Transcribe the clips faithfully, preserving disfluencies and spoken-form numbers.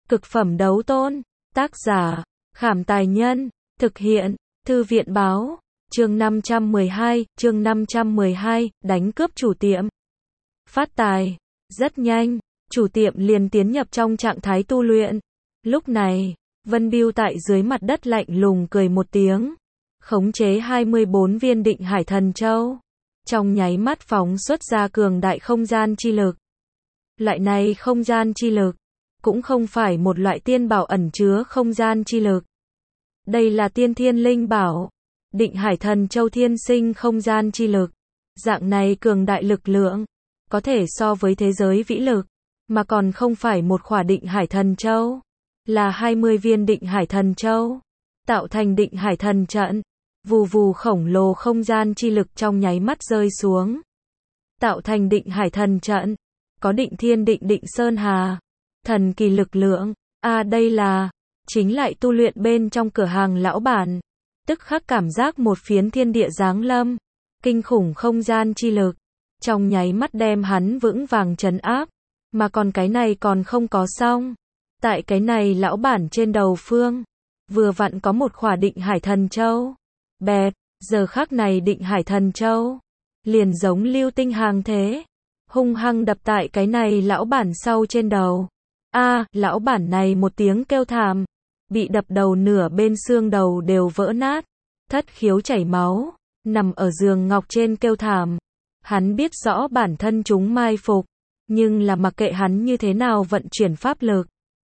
Cực phẩm đấu tôn. Tác giả, Khảm Tài Nhân. Thực hiện, Thư viện Báo. Chương năm trăm mười hai, chương năm trăm mười hai, đánh cướp chủ tiệm. Phát tài. Rất nhanh, chủ tiệm liền tiến nhập trong trạng thái tu luyện. Lúc này, Vân Bưu tại dưới mặt đất lạnh lùng cười một tiếng, khống chế hai mươi bốn viên Định Hải Thần Châu, trong nháy mắt phóng xuất ra cường đại không gian chi lực. Loại này không gian chi lực cũng không phải một loại tiên bảo ẩn chứa không gian chi lực. Đây là tiên thiên linh bảo, Định Hải Thần Châu thiên sinh không gian chi lực. Dạng này cường đại lực lượng, có thể so với thế giới vĩ lực, mà còn không phải một khỏa Định Hải Thần Châu, là hai mươi viên Định Hải Thần Châu, tạo thành Định Hải Thần Trận. Vù vù khổng lồ không gian chi lực trong nháy mắt rơi xuống, tạo thành Định Hải Thần Trận, có Định Thiên Định Định Sơn Hà, thần kỳ lực lượng. A à, đây là, chính lại tu luyện bên trong cửa hàng lão bản, tức khắc cảm giác một phiến thiên địa giáng lâm, kinh khủng không gian chi lực, trong nháy mắt đem hắn vững vàng trấn áp. Mà còn cái này còn không có xong, tại cái này lão bản trên đầu phương, vừa vặn có một khỏa Định Hải Thần Châu. Bẹp, giờ khắc này Định Hải Thần Châu liền giống lưu tinh hàng thế, hung hăng đập tại cái này lão bản sau trên đầu. A, à, lão bản này một tiếng kêu thảm, bị đập đầu nửa bên xương đầu đều vỡ nát, thất khiếu chảy máu, nằm ở giường ngọc trên kêu thảm. Hắn biết rõ bản thân chúng mai phục, nhưng là mặc kệ hắn như thế nào vận chuyển pháp lực,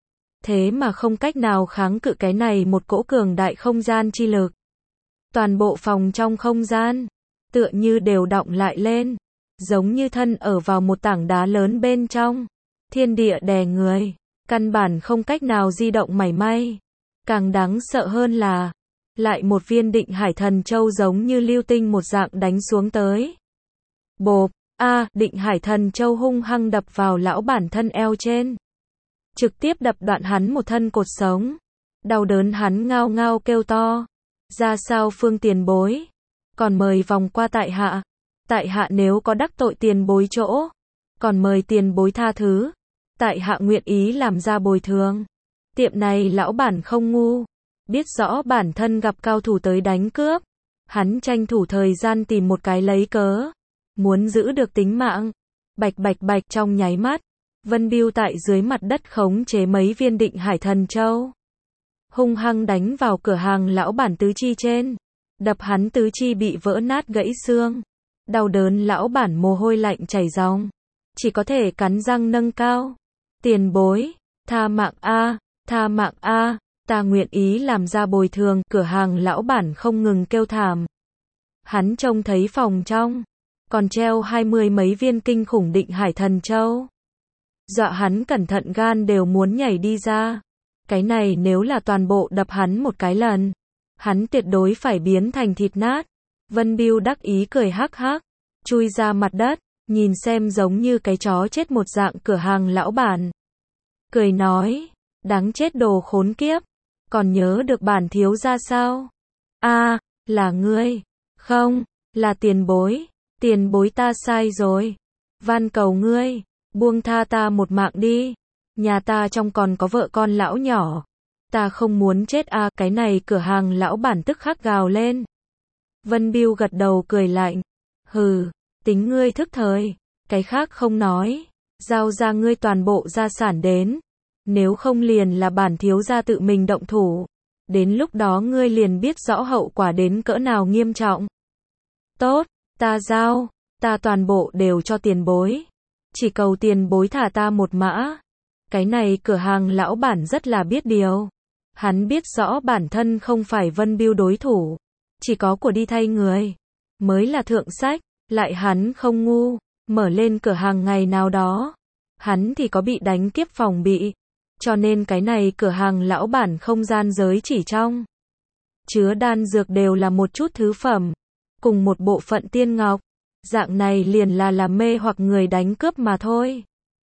thế mà không cách nào kháng cự cái này một cỗ cường đại không gian chi lực. Toàn bộ phòng trong không gian, tựa như đều đọng lại lên, giống như thân ở vào một tảng đá lớn bên trong. Thiên địa đè người, căn bản không cách nào di động mảy may. Càng đáng sợ hơn là, lại một viên Định Hải Thần Châu giống như lưu tinh một dạng đánh xuống tới. Bộp, a, à, Định Hải Thần Châu hung hăng đập vào lão bản thân eo trên, trực tiếp đập đoạn hắn một thân cột sống. Đau đớn hắn ngao ngao kêu to. Ra sao phương tiền bối, còn mời vòng qua tại hạ. Tại hạ nếu có đắc tội tiền bối chỗ, còn mời tiền bối tha thứ. Tại hạ nguyện ý làm ra bồi thường. Tiệm này lão bản không ngu, biết rõ bản thân gặp cao thủ tới đánh cướp, hắn tranh thủ thời gian tìm một cái lấy cớ, muốn giữ được tính mạng. Bạch bạch bạch, trong nháy mắt, Vân Bưu tại dưới mặt đất khống chế mấy viên Định Hải Thần Châu, hung hăng đánh vào cửa hàng lão bản tứ chi trên, đập hắn tứ chi bị vỡ nát gãy xương. Đau đớn lão bản mồ hôi lạnh chảy ròng, chỉ có thể cắn răng nâng cao. Tiền bối, tha mạng a, tha mạng a, ta nguyện ý làm ra bồi thường. Cửa hàng lão bản không ngừng kêu thảm. Hắn trông thấy phòng trong còn treo hai mươi mấy viên kinh khủng Định Hải Thần Châu, dọa hắn cẩn thận gan đều muốn nhảy đi ra. Cái này nếu là toàn bộ đập hắn một cái lần, hắn tuyệt đối phải biến thành thịt nát. Vân Bưu đắc ý cười hắc hắc, chui ra mặt đất, nhìn xem giống như cái chó chết một dạng cửa hàng lão bản. Cười nói, đáng chết đồ khốn kiếp, còn nhớ được bản thiếu gia sao? A, à, là ngươi. Không, là tiền bối, tiền bối ta sai rồi. Van cầu ngươi, buông tha ta một mạng đi. Nhà ta trong còn có vợ con lão nhỏ, ta không muốn chết a. À, cái này cửa hàng lão bản tức khắc gào lên. Vân Bưu gật đầu cười lạnh, hừ, tính ngươi thức thời, cái khác không nói, giao ra ngươi toàn bộ gia sản đến, nếu không liền là bản thiếu gia tự mình động thủ, đến lúc đó ngươi liền biết rõ hậu quả đến cỡ nào nghiêm trọng. Tốt, ta giao, ta toàn bộ đều cho tiền bối, chỉ cầu tiền bối thả ta một mã. Cái này cửa hàng lão bản rất là biết điều, hắn biết rõ bản thân không phải Vân Bưu đối thủ, chỉ có của đi thay người mới là thượng sách. Lại hắn không ngu, mở lên cửa hàng ngày nào đó, hắn thì có bị đánh kiếp phòng bị, cho nên cái này cửa hàng lão bản không gian giới chỉ trong chứa đan dược đều là một chút thứ phẩm, cùng một bộ phận tiên ngọc, dạng này liền là làm mê hoặc người đánh cướp mà thôi.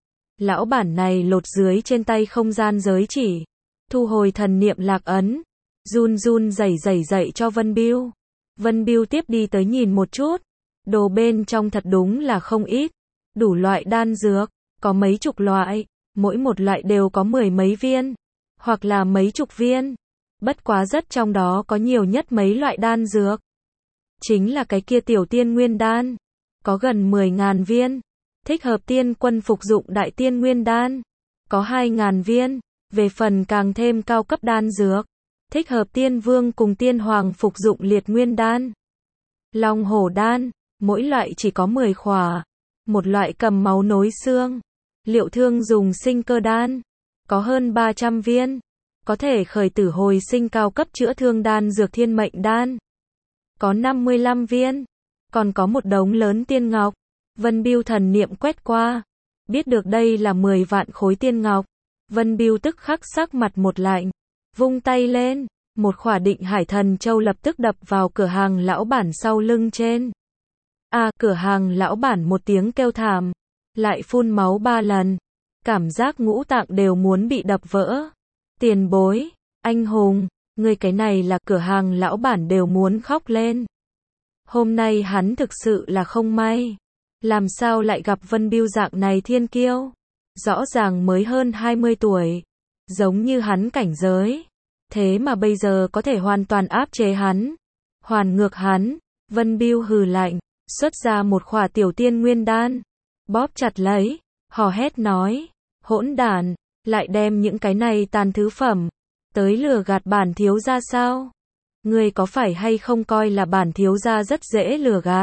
Lão bản này lột dưới trên tay không gian giới chỉ, thu hồi thần niệm lạc ấn, run run rẩy rẩy dậy cho Vân Bưu. Vân Bưu tiếp đi tới nhìn một chút, đồ bên trong thật đúng là không ít, đủ loại đan dược, có mấy chục loại, mỗi một loại đều có mười mấy viên, hoặc là mấy chục viên. Bất quá rất trong đó có nhiều nhất mấy loại đan dược. Chính là cái kia tiểu tiên nguyên đan. Có gần mười ngàn viên. Thích hợp tiên quân phục dụng đại tiên nguyên đan. Có hai ngàn viên. Về phần càng thêm cao cấp đan dược. Thích hợp tiên vương cùng tiên hoàng phục dụng liệt nguyên đan. Long hổ đan. Mỗi loại chỉ có mười khỏa. Một loại cầm máu nối xương. Liệu thương dùng sinh cơ đan. Có hơn ba trăm viên. Có thể khởi tử hồi sinh cao cấp chữa thương đan dược thiên mệnh đan. Có năm mươi lăm viên. Còn có một đống lớn tiên ngọc. Vân Bưu thần niệm quét qua. Biết được đây là mười vạn khối tiên ngọc. Vân Bưu tức khắc sắc mặt một lạnh. Vung tay lên. Một khỏa định hải thần châu lập tức đập vào cửa hàng lão bản sau lưng trên. À, cửa hàng lão bản một tiếng kêu thảm. Lại phun máu ba lần. Cảm giác ngũ tạng đều muốn bị đập vỡ. Tiền bối, anh hùng, người cái này là cửa hàng lão bản đều muốn khóc lên. Hôm nay hắn thực sự là không may. Làm sao lại gặp Vân Bưu dạng này thiên kiêu? Rõ ràng mới hơn hai mươi tuổi. Giống như hắn cảnh giới. Thế mà bây giờ có thể hoàn toàn áp chế hắn. Hoàn ngược hắn. Vân Bưu hừ lạnh. Xuất ra một khỏa tiểu tiên nguyên đan. Bóp chặt lấy. Hò hét nói. Hỗn đản. Lại đem những cái này tàn thứ phẩm. Tới lừa gạt bản thiếu gia sao? Ngươi có phải hay không coi là bản thiếu gia rất dễ lừa gạt?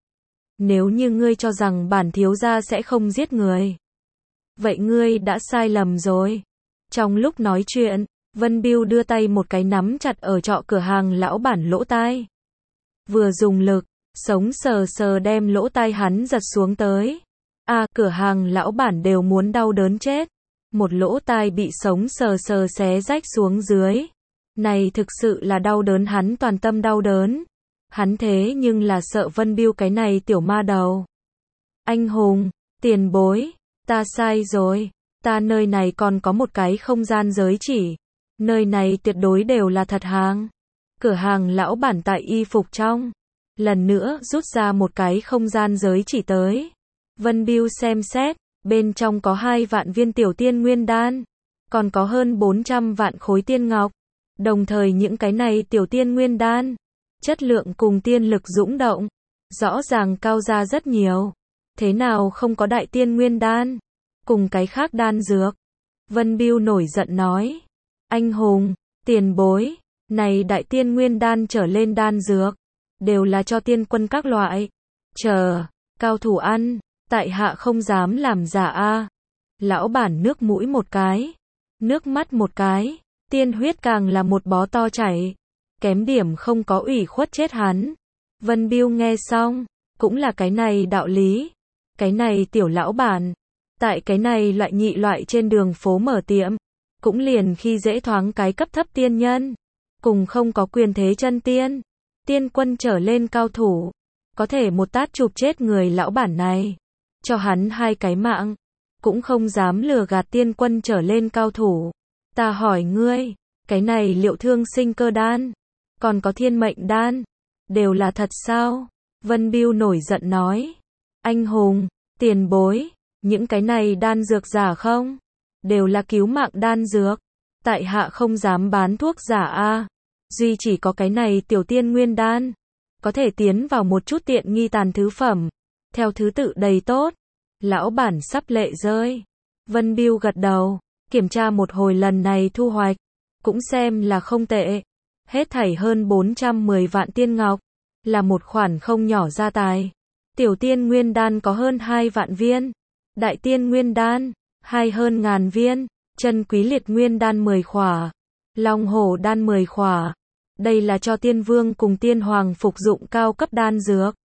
Nếu như ngươi cho rằng bản thiếu gia sẽ không giết người. Vậy ngươi đã sai lầm rồi. Trong lúc nói chuyện, Vân Bưu đưa tay một cái nắm chặt ở trọ cửa hàng lão bản lỗ tai. Vừa dùng lực, sống sờ sờ đem lỗ tai hắn giật xuống tới. À, cửa hàng lão bản đều muốn đau đớn chết. Một lỗ tai bị sống sờ sờ xé rách xuống dưới. Này thực sự là đau đớn hắn toàn tâm đau đớn. Hắn thế nhưng là sợ Vân Bưu cái này tiểu ma đầu. Anh hùng, tiền bối, ta sai rồi. Ta nơi này còn có một cái không gian giới chỉ. Nơi này tuyệt đối đều là thật hàng. Cửa hàng lão bản tại y phục trong. Lần nữa rút ra một cái không gian giới chỉ tới. Vân Bưu xem xét. Bên trong có hai vạn viên tiểu tiên nguyên đan. Còn có hơn bốn trăm vạn khối tiên ngọc. Đồng thời những cái này tiểu tiên nguyên đan. Chất lượng cùng tiên lực dũng động. Rõ ràng cao ra rất nhiều. Thế nào không có đại tiên nguyên đan? Cùng cái khác đan dược. Vân Bưu nổi giận nói. Anh hùng, tiền bối. Này đại tiên nguyên đan trở lên đan dược. Đều là cho tiên quân các loại. Chờ, cao thủ ăn. Tại hạ không dám làm giả a. Lão bản nước mũi một cái. Nước mắt một cái. Tiên huyết càng là một bó to chảy. Kém điểm không có ủy khuất chết hắn. Vân Bưu nghe xong. Cũng là cái này đạo lý. Cái này tiểu lão bản. Tại cái này loại nhị loại trên đường phố mở tiệm. Cũng liền khi dễ thoáng cái cấp thấp tiên nhân. Cùng không có quyền thế chân tiên. Tiên quân trở lên cao thủ. Có thể một tát chụp chết người lão bản này. Cho hắn hai cái mạng. Cũng không dám lừa gạt tiên quân trở lên cao thủ. Ta hỏi ngươi. Cái này liệu thương sinh cơ đan. Còn có thiên mệnh đan. Đều là thật sao? Vân Bưu nổi giận nói. Anh hùng, tiền bối. Những cái này đan dược giả không? Đều là cứu mạng đan dược. Tại hạ không dám bán thuốc giả a. Duy chỉ có cái này tiểu tiên nguyên đan. Có thể tiến vào một chút tiện nghi tàn thứ phẩm. Theo thứ tự đầy tốt. Lão bản sắp lệ rơi. Vân Bưu gật đầu. Kiểm tra một hồi lần này thu hoạch. Cũng xem là không tệ. Hết thảy hơn bốn trăm mười vạn tiên ngọc. Là một khoản không nhỏ gia tài. Tiểu tiên nguyên đan có hơn hai vạn viên. Đại tiên nguyên đan. Hai hơn ngàn viên. Chân quý liệt nguyên đan mười khỏa. Long hổ đan mười khỏa. Đây là cho tiên vương cùng tiên hoàng phục dụng cao cấp đan dược.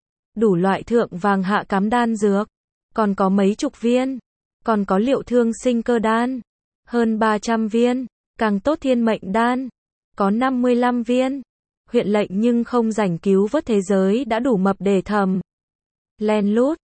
Đủ loại thượng vàng hạ cám đan dược. Còn có mấy chục viên. Còn có liệu thương sinh cơ đan. Hơn ba trăm viên. Càng tốt thiên mệnh đan. Có năm mươi lăm viên. Huyện lệnh nhưng không rảnh cứu vớt thế giới đã đủ mập để thầm. Len lút.